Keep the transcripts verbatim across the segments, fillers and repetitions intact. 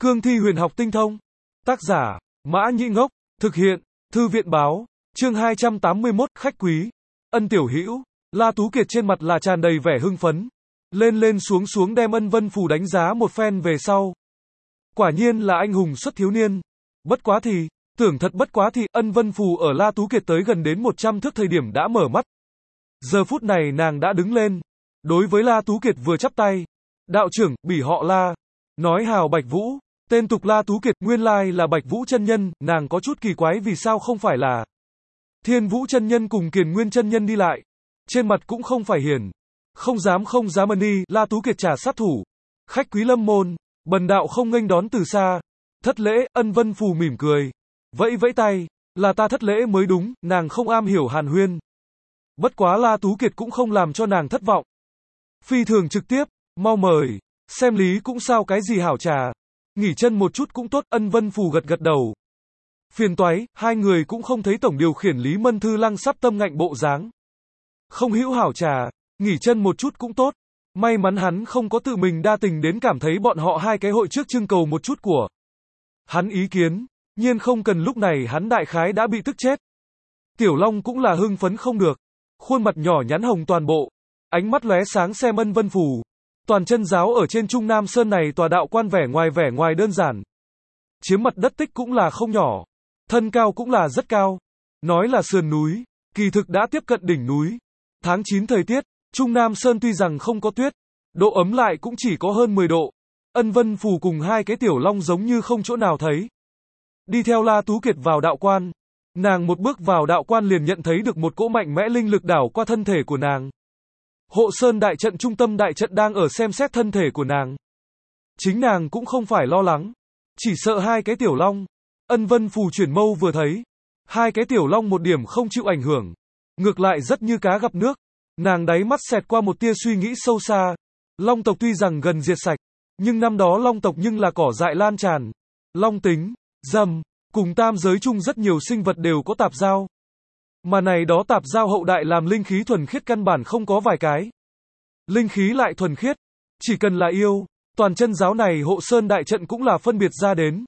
Cương thi huyền học tinh thông. Tác giả, Mã Nhĩ Ngốc. Thực hiện, Thư viện Báo. Chương hai trăm tám mươi mốt, khách quý. Ân Tiểu Hữu. La Tú Kiệt trên mặt là tràn đầy vẻ hưng phấn. Lên lên xuống xuống đem Ân Vân Phù đánh giá một phen về sau. Quả nhiên là anh hùng xuất thiếu niên. Bất quá thì, tưởng thật bất quá thì, Ân Vân Phù ở La Tú Kiệt tới gần đến một trăm thước thời điểm đã mở mắt. Giờ phút này nàng đã đứng lên. Đối với La Tú Kiệt vừa chắp tay. Đạo trưởng, bỉ họ La. Nói hào Bạch Vũ. Tên tục La Tú Kiệt, nguyên lai là Bạch Vũ chân nhân, nàng có chút kỳ quái vì sao không phải là Thiên Vũ chân nhân cùng Kiền Nguyên chân nhân đi lại. Trên mặt cũng không phải hiền. Không dám không dám ân đi, La Tú Kiệt trả sát thủ. Khách quý lâm môn, bần đạo không nghênh đón từ xa. Thất lễ, Ân Vân Phù mỉm cười. Vẫy vẫy tay, là ta thất lễ mới đúng, nàng không am hiểu hàn huyên. Bất quá La Tú Kiệt cũng không làm cho nàng thất vọng. Phi thường trực tiếp, mau mời, xem lý cũng sao cái gì hảo trà. Nghỉ chân một chút cũng tốt, Ân Vân Phù gật gật đầu. Phiền toái, hai người cũng không thấy tổng điều khiển Lý Mân Thư Lăng sắp tâm ngạnh bộ dáng. Không hữu hảo trà, nghỉ chân một chút cũng tốt. May mắn hắn không có tự mình đa tình đến cảm thấy bọn họ hai cái hội trước trưng cầu một chút của hắn ý kiến, nhiên không cần lúc này hắn đại khái đã bị tức chết. Tiểu Long cũng là hưng phấn không được, khuôn mặt nhỏ nhắn hồng toàn bộ, ánh mắt lóe sáng xem Ân Vân Phù. Toàn chân giáo ở trên Trung Nam Sơn này tòa đạo quan vẻ ngoài vẻ ngoài đơn giản. Chiếm mặt đất tích cũng là không nhỏ. Thân cao cũng là rất cao. Nói là sườn núi, kỳ thực đã tiếp cận đỉnh núi. Tháng chín thời tiết, Trung Nam Sơn tuy rằng không có tuyết, độ ấm lại cũng chỉ có hơn mười độ. Ân Vân Phù cùng hai cái Tiểu Long giống như không chỗ nào thấy. Đi theo La Tú Kiệt vào đạo quan. Nàng một bước vào đạo quan liền nhận thấy được một cỗ mạnh mẽ linh lực đảo qua thân thể của nàng. Hộ Sơn đại trận trung tâm đại trận đang ở xem xét thân thể của nàng. Chính nàng cũng không phải lo lắng. Chỉ sợ hai cái Tiểu Long. Ân Vân Phù chuyển mâu vừa thấy. Hai cái Tiểu Long một điểm không chịu ảnh hưởng. Ngược lại rất như cá gặp nước. Nàng đáy mắt xẹt qua một tia suy nghĩ sâu xa. Long tộc tuy rằng gần diệt sạch. Nhưng năm đó Long tộc nhưng là cỏ dại lan tràn. Long tính, dâm, cùng tam giới chung rất nhiều sinh vật đều có tạp giao. Mà này đó tạp giao hậu đại làm linh khí thuần khiết căn bản không có vài cái. Linh khí lại thuần khiết, chỉ cần là yêu, toàn chân giáo này hộ sơn đại trận cũng là phân biệt ra đến.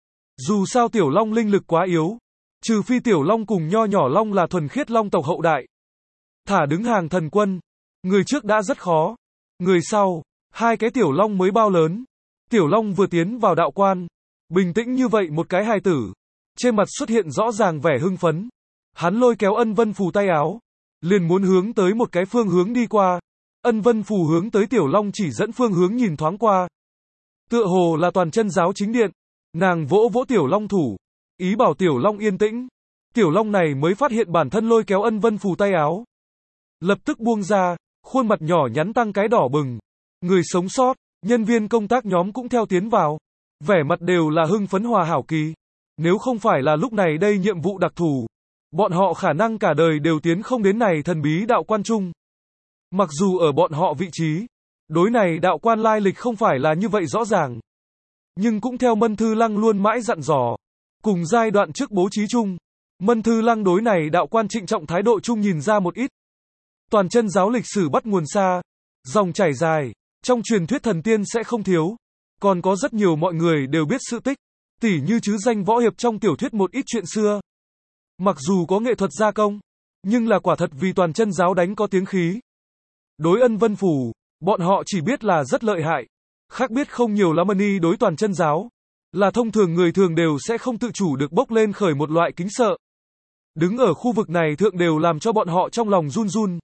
Dù sao Tiểu Long linh lực quá yếu, trừ phi Tiểu Long cùng nho nhỏ Long là thuần khiết Long tộc hậu đại. Thả đứng hàng thần quân, người trước đã rất khó, người sau, hai cái Tiểu Long mới bao lớn. Tiểu Long vừa tiến vào đạo quan, bình tĩnh như vậy một cái hài tử, trên mặt xuất hiện rõ ràng vẻ hưng phấn. Hắn lôi kéo Ân Vân Phù tay áo, liền muốn hướng tới một cái phương hướng đi qua. Ân Vân Phù hướng tới Tiểu Long chỉ dẫn phương hướng nhìn thoáng qua. Tựa hồ là toàn chân giáo chính điện. Nàng vỗ vỗ Tiểu Long thủ, ý bảo Tiểu Long yên tĩnh. Tiểu Long này mới phát hiện bản thân lôi kéo Ân Vân Phù tay áo. Lập tức buông ra, khuôn mặt nhỏ nhắn tăng cái đỏ bừng. Người sống sót, nhân viên công tác nhóm cũng theo tiến vào. Vẻ mặt đều là hưng phấn hòa hảo kỳ. Nếu không phải là lúc này đây nhiệm vụ đặc thù, bọn họ khả năng cả đời đều tiến không đến này thần bí đạo quan trung. Mặc dù ở bọn họ vị trí, đối này đạo quan lai lịch không phải là như vậy rõ ràng. Nhưng cũng theo Mân Thư Lăng luôn mãi dặn dò. Cùng giai đoạn trước bố trí chung, Mân Thư Lăng đối này đạo quan trịnh trọng thái độ chung nhìn ra một ít. Toàn chân giáo lịch sử bắt nguồn xa, dòng chảy dài, trong truyền thuyết thần tiên sẽ không thiếu. Còn có rất nhiều mọi người đều biết sự tích, tỉ như chứ danh võ hiệp trong tiểu thuyết một ít chuyện xưa. Mặc dù có nghệ thuật gia công, nhưng là quả thật vì toàn chân giáo đánh có tiếng khí. Đối Ân Vân Phù, bọn họ chỉ biết là rất lợi hại. Khác biết không nhiều lắm ni đối toàn chân giáo. Là thông thường người thường đều sẽ không tự chủ được bốc lên khởi một loại kính sợ. Đứng ở khu vực này thượng đều làm cho bọn họ trong lòng run run.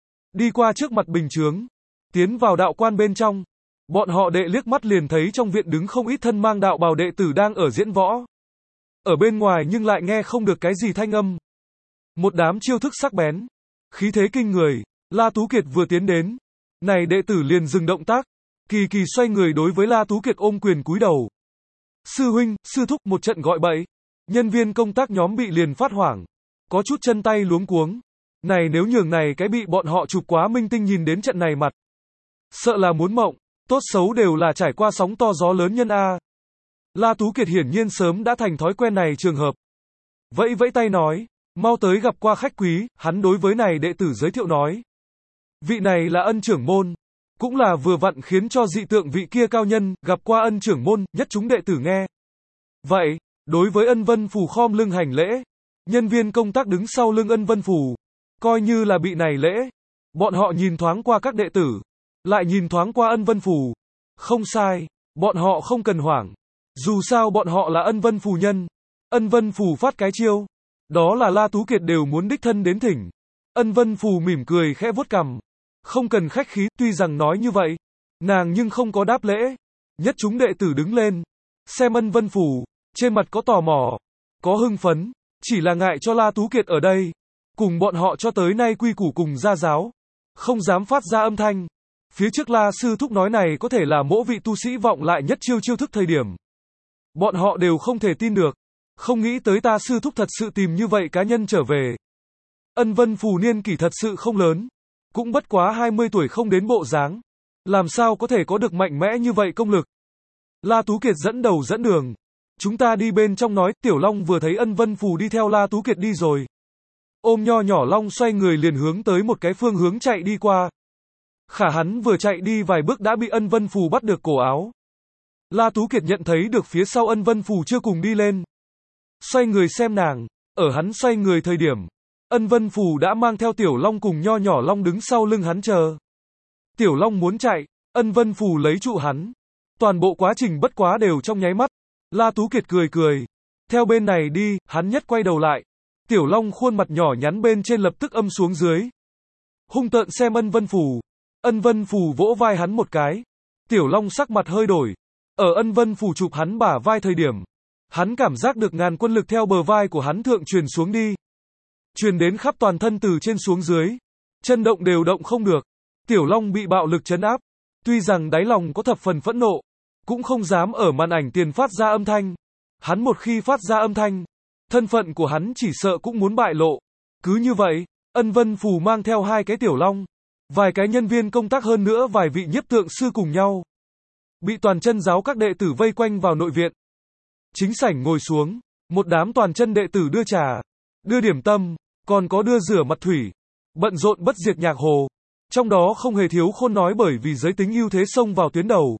Đi qua trước mặt bình chướng, tiến vào đạo quan bên trong. Bọn họ đệ liếc mắt liền thấy trong viện đứng không ít thân mang đạo bào đệ tử đang ở diễn võ. Ở bên ngoài nhưng lại nghe không được cái gì thanh âm. Một đám chiêu thức sắc bén, khí thế kinh người. La Tú Kiệt vừa tiến đến, này đệ tử liền dừng động tác, kỳ kỳ xoay người đối với La Tú Kiệt ôm quyền cúi đầu. Sư huynh, sư thúc, một trận gọi bậy. Nhân viên công tác nhóm bị liền phát hoảng, có chút chân tay luống cuống. Này nếu nhường này cái bị bọn họ chụp quá minh tinh nhìn đến trận này mặt, sợ là muốn mộng, tốt xấu đều là trải qua sóng to gió lớn nhân a. La Tú Kiệt hiển nhiên sớm đã thành thói quen này trường hợp. Vẫy vẫy tay nói, mau tới gặp qua khách quý, hắn đối với này đệ tử giới thiệu nói. Vị này là Ân trưởng môn, Cũng là vừa vặn khiến cho dị tượng vị kia cao nhân, gặp qua ân trưởng môn, nhất chúng đệ tử nghe. Vậy, đối với ân vân phù khom lưng hành lễ, nhân viên công tác đứng sau lưng ân vân phù, coi như là bị này lễ. Bọn họ nhìn thoáng qua các đệ tử, lại nhìn thoáng qua ân vân phù. Không sai, bọn họ không cần hoảng. Dù sao bọn họ là ân vân phù nhân. Ân vân phù phát cái chiêu, đó là La Tú Kiệt đều muốn đích thân đến thỉnh. Ân vân phù mỉm cười khẽ vuốt cằm. Không cần khách khí, tuy rằng nói như vậy, nàng nhưng không có đáp lễ. Nhất chúng đệ tử đứng lên, xem ân vân phù, trên mặt có tò mò, có hưng phấn, chỉ là ngại cho La Tú Kiệt ở đây. Cùng bọn họ cho tới nay quy củ cùng gia giáo, không dám phát ra âm thanh. Phía trước La Sư Thúc nói này có thể là mỗi vị tu sĩ vọng lại nhất chiêu chiêu thức thời điểm. Bọn họ đều không thể tin được. Không nghĩ tới ta Sư Thúc thật sự tìm như vậy cá nhân trở về. Ân vân phù niên kỷ thật sự không lớn. Cũng bất quá hai mươi tuổi không đến bộ dáng. Làm sao có thể có được mạnh mẽ như vậy công lực. La Tú Kiệt dẫn đầu dẫn đường. Chúng ta đi bên trong nói, Tiểu Long vừa thấy ân vân phù đi theo La Tú Kiệt đi rồi. Ôm nho nhỏ Long xoay người liền hướng tới một cái phương hướng chạy đi qua. Khả hắn vừa chạy đi vài bước đã bị ân vân phù bắt được cổ áo. La Tú Kiệt nhận thấy được phía sau ân vân phù chưa cùng đi lên. Xoay người xem nàng, ở hắn xoay người thời điểm, ân vân phù đã mang theo Tiểu Long cùng nho nhỏ Long đứng sau lưng hắn chờ. Tiểu Long muốn chạy, ân vân phù lấy trụ hắn. Toàn bộ quá trình bất quá đều trong nháy mắt. La Tú Kiệt cười cười. Theo bên này đi, hắn nhất quay đầu lại. Tiểu Long khuôn mặt nhỏ nhắn bên trên lập tức âm xuống dưới. Hung tợn xem ân vân phù. Ân vân phù vỗ vai hắn một cái. Tiểu Long sắc mặt hơi đổi. Ở ân vân phù chụp hắn bả vai thời điểm, hắn cảm giác được ngàn quân lực theo bờ vai của hắn thượng truyền xuống đi. Truyền đến khắp toàn thân từ trên xuống dưới. Chân động đều động không được. Tiểu Long bị bạo lực trấn áp. Tuy rằng đáy lòng có thập phần phẫn nộ, cũng không dám ở màn ảnh tiền phát ra âm thanh. Hắn một khi phát ra âm thanh, thân phận của hắn chỉ sợ cũng muốn bại lộ. Cứ như vậy, ân vân phù mang theo hai cái Tiểu Long, vài cái nhân viên công tác hơn nữa vài vị nhiếp tượng sư cùng nhau. Bị toàn chân giáo các đệ tử vây quanh vào nội viện. Chính sảnh ngồi xuống, một đám toàn chân đệ tử đưa trà, đưa điểm tâm, còn có đưa rửa mặt thủy. Bận rộn bất diệt nhạc hồ. Trong đó không hề thiếu Khôn nói bởi vì giới tính ưu thế xông vào tuyến đầu.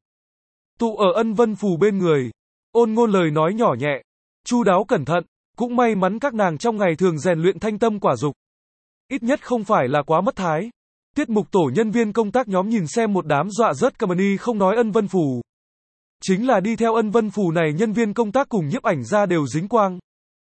Tụ ở ân vân phù bên người. Ôn ngôn lời nói nhỏ nhẹ, chu đáo cẩn thận. Cũng may mắn các nàng trong ngày thường rèn luyện thanh tâm quả dục. Ít nhất không phải là quá mất thái. Tiết mục tổ nhân viên công tác nhóm nhìn xem một đám dọa rớt Kamani không nói ân vân phù. Chính là đi theo ân vân phù này nhân viên công tác cùng nhiếp ảnh ra đều dính quang.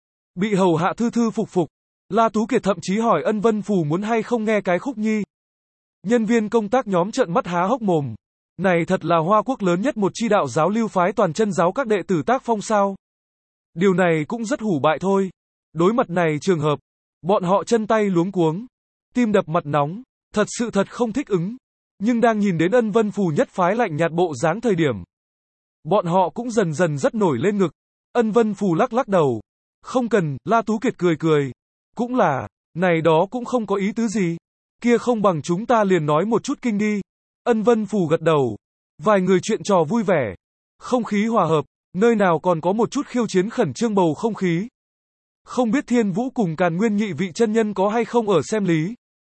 Bị hầu hạ thư thư phục phục. La Tú Kiệt thậm chí hỏi ân vân phù muốn hay không nghe cái khúc nhi. Nhân viên công tác nhóm trợn mắt há hốc mồm. Này thật là Hoa Quốc lớn nhất một chi đạo giáo lưu phái toàn chân giáo các đệ tử tác phong sao. Điều này cũng rất hủ bại thôi. Đối mặt này trường hợp, bọn họ chân tay luống cuống, tim đập mặt nóng, thật sự thật không thích ứng. Nhưng đang nhìn đến ân vân phù nhất phái lạnh nhạt bộ dáng thời điểm, bọn họ cũng dần dần rất nổi lên ngực. Ân vân phù lắc lắc đầu. Không cần, La Tú Kiệt cười cười. Cũng là, này đó cũng không có ý tứ gì. Kia không bằng chúng ta liền nói một chút kinh đi. Ân vân phù gật đầu. Vài người chuyện trò vui vẻ. Không khí hòa hợp. Nơi nào còn có một chút khiêu chiến khẩn trương bầu không khí. Không biết Thiên Vũ cùng Càn Nguyên nhị vị chân nhân có hay không ở xem lý.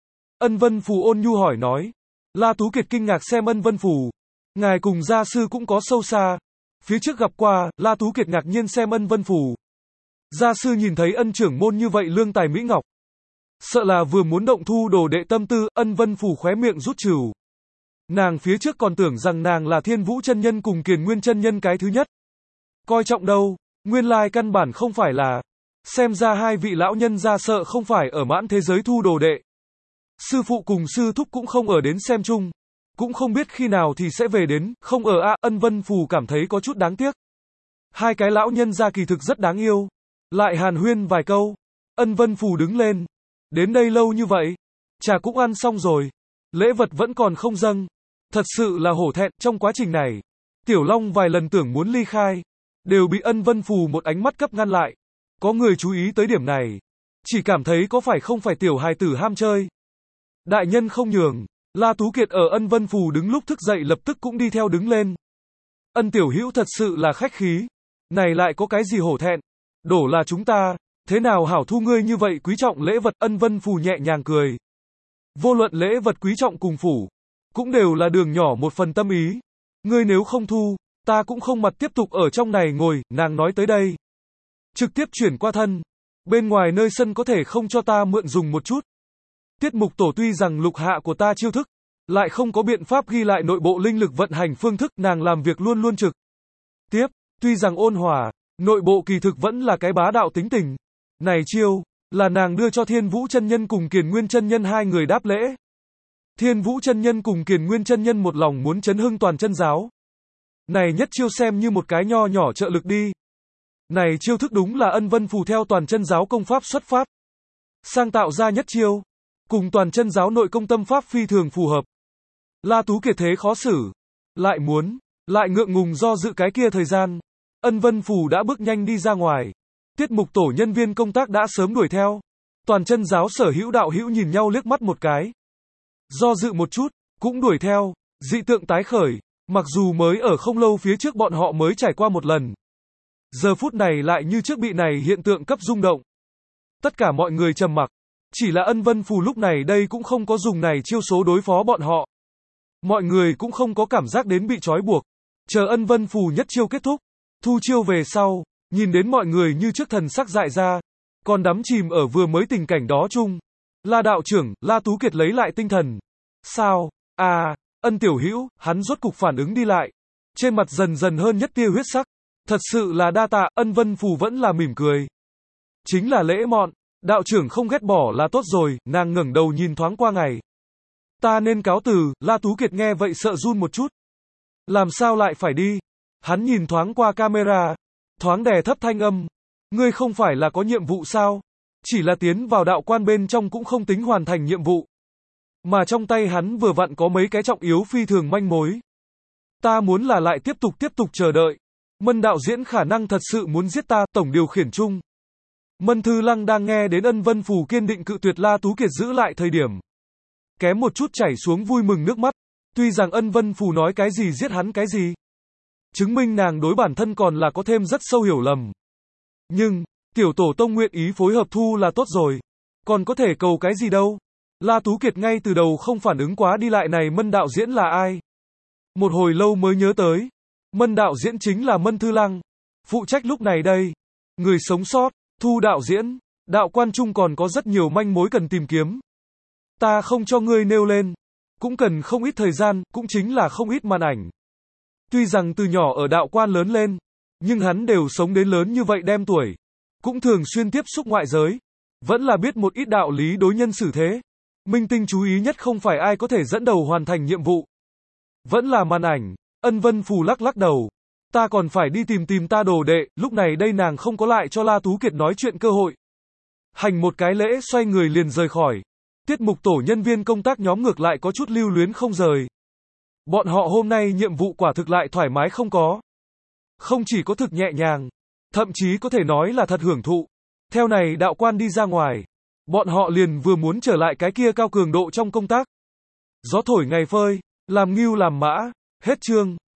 Ân vân phù ôn nhu hỏi nói. La Tú Kiệt kinh ngạc xem ân vân phù. Ngài cùng gia sư cũng có sâu xa. Phía trước gặp qua, La Tú Kiệt ngạc nhiên xem ân vân phù. Gia sư nhìn thấy ân trưởng môn như vậy lương tài mỹ ngọc. Sợ là vừa muốn động thu đồ đệ tâm tư, ân vân phù khóe miệng rút trừ. Nàng phía trước còn tưởng rằng nàng là Thiên Vũ chân nhân cùng Kiền Nguyên chân nhân cái thứ nhất. Coi trọng đâu, nguyên lai căn bản không phải là. Xem ra hai vị lão nhân ra sợ không phải ở mãn thế giới thu đồ đệ. Sư phụ cùng sư thúc cũng không ở đến xem chung. Cũng không biết khi nào thì sẽ về đến, không ở a ân vân phù cảm thấy có chút đáng tiếc. Hai cái lão nhân ra kỳ thực rất đáng yêu. Lại hàn huyên vài câu. Ân vân phù đứng lên. Đến đây lâu như vậy. Trà cũng ăn xong rồi. Lễ vật vẫn còn không dâng. Thật sự là hổ thẹn trong quá trình này. Tiểu Long vài lần tưởng muốn ly khai. Đều bị ân vân phù một ánh mắt cấp ngăn lại. Có người chú ý tới điểm này. Chỉ cảm thấy có phải không phải tiểu hài tử ham chơi. Đại nhân không nhường. La Tú Kiệt ở ân vân phù đứng lúc thức dậy lập tức cũng đi theo đứng lên. Ân tiểu hữu thật sự là khách khí. Này lại có cái gì hổ thẹn. Đổ là chúng ta. Thế nào hảo thu ngươi như vậy quý trọng lễ vật ân vân phù nhẹ nhàng cười. Vô luận lễ vật quý trọng cùng phủ. cũng đều là đường nhỏ một phần tâm ý. Ngươi nếu không thu, ta cũng không mặt tiếp tục ở trong này ngồi, nàng nói tới đây. Trực tiếp chuyển qua thân. Bên ngoài nơi sân có thể không cho ta mượn dùng một chút. Tiết mục tổ tuy rằng lục hạ của ta chiêu thức, lại không có biện pháp ghi lại nội bộ linh lực vận hành phương thức, nàng làm việc luôn luôn trực tiếp, tuy rằng ôn hòa, nội bộ kỳ thực vẫn là cái bá đạo tính tình. Này chiêu, là nàng đưa cho Thiên Vũ chân nhân cùng Kiền Nguyên chân nhân hai người đáp lễ. Thiên Vũ chân nhân cùng Kiền Nguyên chân nhân một lòng muốn chấn hưng toàn chân giáo. Này nhất chiêu xem như một cái nho nhỏ trợ lực đi. Này chiêu thức đúng là Ân Vân Phù theo toàn chân giáo công pháp xuất phát, sang tạo ra nhất chiêu, cùng toàn chân giáo nội công tâm pháp phi thường phù hợp. La Tú Kiệt thế khó xử, lại muốn, lại ngượng ngùng do dự cái kia thời gian. Ân Vân Phù đã bước nhanh đi ra ngoài. Tiết mục tổ nhân viên công tác đã sớm đuổi theo. Toàn chân giáo sở hữu đạo hữu nhìn nhau liếc mắt một cái. Do dự một chút, cũng đuổi theo. Dị tượng tái khởi, mặc dù mới ở không lâu phía trước bọn họ mới trải qua một lần. Giờ phút này lại như trước bị này hiện tượng cấp rung động. Tất cả mọi người trầm mặc. Chỉ là Ân Vân Phù lúc này đây cũng không có dùng này chiêu số đối phó bọn họ. Mọi người cũng không có cảm giác đến bị trói buộc. Chờ Ân Vân Phù nhất chiêu kết thúc, thu chiêu về sau, nhìn đến mọi người như trước thần sắc dại ra, còn đắm chìm ở vừa mới tình cảnh đó chung. La đạo trưởng, La Tú Kiệt lấy lại tinh thần. Sao? À, Ân tiểu hữu, hắn rốt cục phản ứng đi lại. Trên mặt dần dần hơn nhất tia huyết sắc. Thật sự là đa tạ, Ân Vân Phù vẫn là mỉm cười. Chính là lễ mọn, đạo trưởng không ghét bỏ là tốt rồi, nàng ngẩng đầu nhìn thoáng qua ngày. Ta nên cáo từ, La Tú Kiệt nghe vậy sợ run một chút. Làm sao lại phải đi? Hắn nhìn thoáng qua camera, thoáng đè thấp thanh âm. Ngươi không phải là có nhiệm vụ sao? Chỉ là tiến vào đạo quan bên trong cũng không tính hoàn thành nhiệm vụ. Mà trong tay hắn vừa vặn có mấy cái trọng yếu phi thường manh mối. Ta muốn là lại tiếp tục tiếp tục chờ đợi. Mân đạo diễn khả năng thật sự muốn giết ta, tổng điều khiển chung. Mân Thư Lăng đang nghe đến Ân Vân Phù kiên định cự tuyệt La Tú Kiệt giữ lại thời điểm. Kém một chút chảy xuống vui mừng nước mắt. Tuy rằng Ân Vân Phù nói cái gì giết hắn cái gì. Chứng minh nàng đối bản thân còn là có thêm rất sâu hiểu lầm. Nhưng, tiểu tổ tông nguyện ý phối hợp thu là tốt rồi. Còn có thể cầu cái gì đâu. La Tú Kiệt ngay từ đầu không phản ứng quá đi lại này Mân đạo diễn là ai. Một hồi lâu mới nhớ tới. Mân đạo diễn chính là Mân Thư Lăng. Phụ trách lúc này đây. Người sống sót, thu đạo diễn. Đạo quan trung còn có rất nhiều manh mối cần tìm kiếm. Ta không cho ngươi nêu lên. Cũng cần không ít thời gian, cũng chính là không ít màn ảnh. Tuy rằng từ nhỏ ở đạo quan lớn lên, nhưng hắn đều sống đến lớn như vậy đem tuổi. Cũng thường xuyên tiếp xúc ngoại giới. Vẫn là biết một ít đạo lý đối nhân xử thế. Minh tinh chú ý nhất không phải ai có thể dẫn đầu hoàn thành nhiệm vụ. Vẫn là màn ảnh. Ân Vân Phù lắc lắc đầu. Ta còn phải đi tìm tìm ta đồ đệ, lúc này đây nàng không có lại cho La Tú Kiệt nói chuyện cơ hội. Hành một cái lễ xoay người liền rời khỏi. Tiết mục tổ nhân viên công tác nhóm ngược lại có chút lưu luyến không rời. Bọn họ hôm nay nhiệm vụ quả thực lại thoải mái không có. Không chỉ có thực nhẹ nhàng, thậm chí có thể nói là thật hưởng thụ. Theo này đạo quan đi ra ngoài, bọn họ liền vừa muốn trở lại cái kia cao cường độ trong công tác. Gió thổi ngày phơi, làm ngưu làm mã, hết chương.